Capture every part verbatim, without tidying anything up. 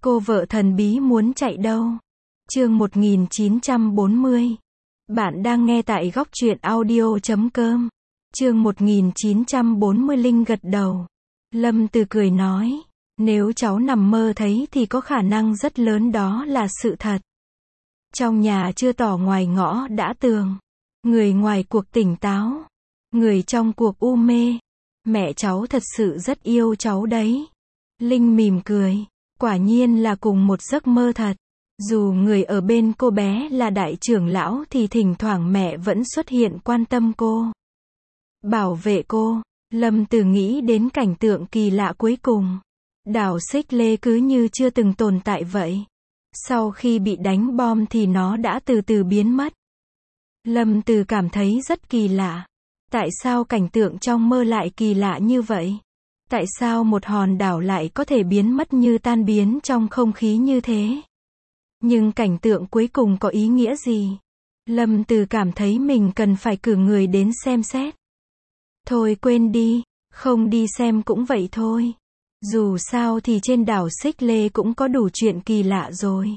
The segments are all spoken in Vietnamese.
Cô vợ thần bí muốn chạy đâu? Chương một nghìn chín trăm bốn mươi. Bạn đang nghe tại góc truyện audio chấm com. Chương một nghìn chín trăm bốn mươi. Linh gật đầu. Lâm Từ cười nói, nếu cháu nằm mơ thấy thì có khả năng rất lớn đó là sự thật. Trong nhà chưa tỏ ngoài ngõ đã tường. Người ngoài cuộc tỉnh táo. Người trong cuộc u mê. Mẹ cháu thật sự rất yêu cháu đấy. Linh mỉm cười. Quả nhiên là cùng một giấc mơ thật. Dù người ở bên cô bé là đại trưởng lão thì thỉnh thoảng mẹ vẫn xuất hiện quan tâm cô. Bảo vệ cô. Lâm Từ nghĩ đến cảnh tượng kỳ lạ cuối cùng. Đảo Xích Lê cứ như chưa từng tồn tại vậy. Sau khi bị đánh bom thì nó đã từ từ biến mất. Lâm Từ cảm thấy rất kỳ lạ. Tại sao cảnh tượng trong mơ lại kỳ lạ như vậy? Tại sao một hòn đảo lại có thể biến mất như tan biến trong không khí như thế? Nhưng cảnh tượng cuối cùng có ý nghĩa gì? Lâm Từ cảm thấy mình cần phải cử người đến xem xét. Thôi quên đi, không đi xem cũng vậy thôi. Dù sao thì trên đảo Xích Lê cũng có đủ chuyện kỳ lạ rồi.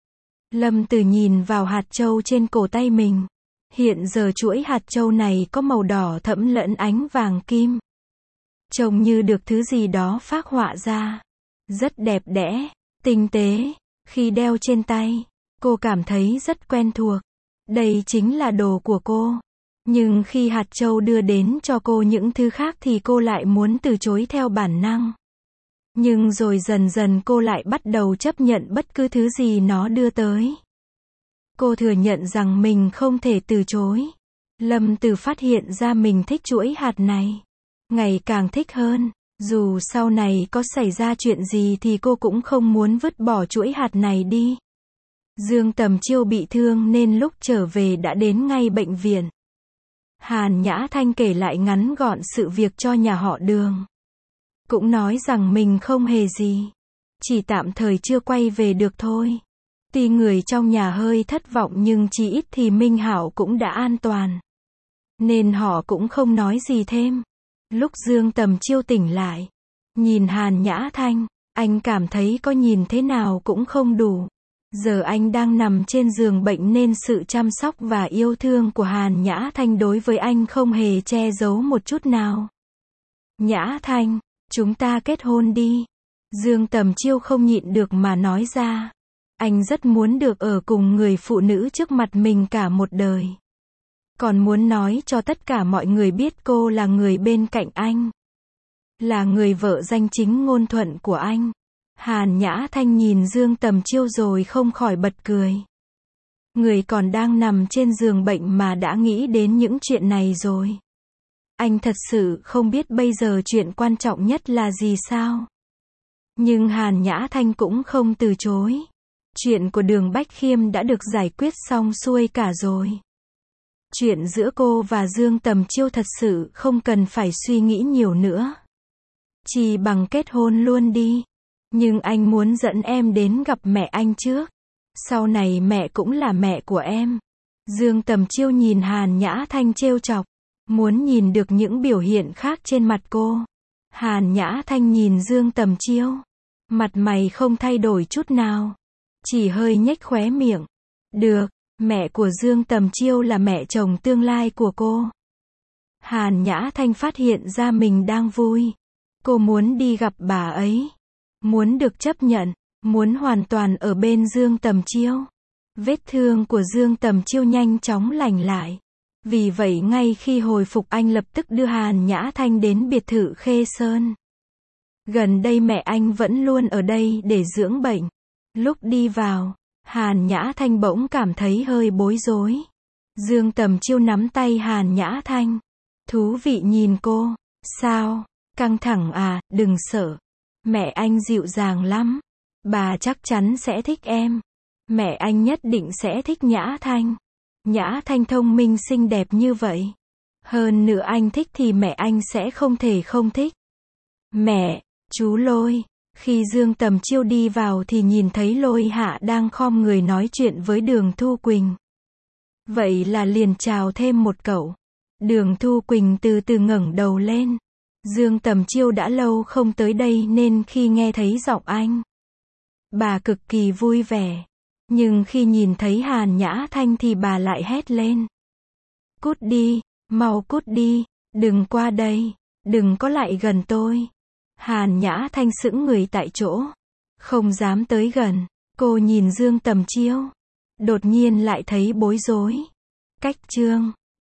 Lâm Từ nhìn vào hạt châu trên cổ tay mình. Hiện giờ chuỗi hạt châu này có màu đỏ thẫm lẫn ánh vàng kim. Trông như được thứ gì đó phác họa ra. Rất đẹp đẽ, tinh tế. Khi đeo trên tay, cô cảm thấy rất quen thuộc. Đây chính là đồ của cô. Nhưng khi hạt châu đưa đến cho cô những thứ khác thì cô lại muốn từ chối theo bản năng. Nhưng rồi dần dần cô lại bắt đầu chấp nhận bất cứ thứ gì nó đưa tới. Cô thừa nhận rằng mình không thể từ chối. Lâm Từ phát hiện ra mình thích chuỗi hạt này. Ngày càng thích hơn. Dù sau này có xảy ra chuyện gì thì cô cũng không muốn vứt bỏ chuỗi hạt này đi. Dương Tầm Chiêu bị thương nên lúc trở về đã đến ngay bệnh viện. Hàn Nhã Thanh kể lại ngắn gọn sự việc cho nhà họ Đường. Cũng nói rằng mình không hề gì. Chỉ tạm thời chưa quay về được thôi. Tuy người trong nhà hơi thất vọng nhưng chỉ ít thì Minh Hảo cũng đã an toàn. Nên họ cũng không nói gì thêm. Lúc Dương Tầm Chiêu tỉnh lại, nhìn Hàn Nhã Thanh, anh cảm thấy có nhìn thế nào cũng không đủ. Giờ anh đang nằm trên giường bệnh nên sự chăm sóc và yêu thương của Hàn Nhã Thanh đối với anh không hề che giấu một chút nào. Nhã Thanh, chúng ta kết hôn đi. Dương Tầm Chiêu không nhịn được mà nói ra. Anh rất muốn được ở cùng người phụ nữ trước mặt mình cả một đời. Còn muốn nói cho tất cả mọi người biết cô là người bên cạnh anh. Là người vợ danh chính ngôn thuận của anh. Hàn Nhã Thanh nhìn Dương Tầm Chiêu rồi không khỏi bật cười. Người còn đang nằm trên giường bệnh mà đã nghĩ đến những chuyện này rồi. Anh thật sự không biết bây giờ chuyện quan trọng nhất là gì sao? Nhưng Hàn Nhã Thanh cũng không từ chối. Chuyện của Đường Bách Khiêm đã được giải quyết xong xuôi cả rồi. Chuyện giữa cô và Dương Tầm Chiêu thật sự không cần phải suy nghĩ nhiều nữa. Chỉ bằng kết hôn luôn đi. Nhưng anh muốn dẫn em đến gặp mẹ anh trước. Sau này mẹ cũng là mẹ của em. Dương Tầm Chiêu nhìn Hàn Nhã Thanh trêu chọc. Muốn nhìn được những biểu hiện khác trên mặt cô. Hàn Nhã Thanh nhìn Dương Tầm Chiêu. Mặt mày không thay đổi chút nào. Chỉ hơi nhếch khóe miệng. Được. Mẹ của Dương Tầm Chiêu là mẹ chồng tương lai của cô. Hàn Nhã Thanh phát hiện ra mình đang vui. Cô muốn đi gặp bà ấy. Muốn được chấp nhận. Muốn hoàn toàn ở bên Dương Tầm Chiêu. Vết thương của Dương Tầm Chiêu nhanh chóng lành lại. Vì vậy ngay khi hồi phục anh lập tức đưa Hàn Nhã Thanh đến biệt thự Khê Sơn. Gần đây mẹ anh vẫn luôn ở đây để dưỡng bệnh. Lúc đi vào, Hàn Nhã Thanh bỗng cảm thấy hơi bối rối. Dương Tầm Chiêu nắm tay Hàn Nhã Thanh. Thú vị nhìn cô. Sao? Căng thẳng à? Đừng sợ. Mẹ anh dịu dàng lắm. Bà chắc chắn sẽ thích em. Mẹ anh nhất định sẽ thích Nhã Thanh. Nhã Thanh thông minh xinh đẹp như vậy. Hơn nữa anh thích thì mẹ anh sẽ không thể không thích. Mẹ, chú Lôi. Khi Dương Tầm Chiêu đi vào thì nhìn thấy Lôi Hạ đang khom người nói chuyện với Đường Thu Quỳnh. Vậy là liền chào thêm một cậu. Đường Thu Quỳnh từ từ ngẩng đầu lên. Dương Tầm Chiêu đã lâu không tới đây nên khi nghe thấy giọng anh, Bà cực kỳ vui vẻ. Nhưng khi nhìn thấy Hàn Nhã Thanh thì bà lại hét lên. Cút đi, mau cút đi, đừng qua đây, đừng có lại gần tôi. Hàn Nhã Thanh sững người tại chỗ, không dám tới gần. Cô nhìn Dương Tầm Chiêu, đột nhiên lại thấy bối rối. Cách chương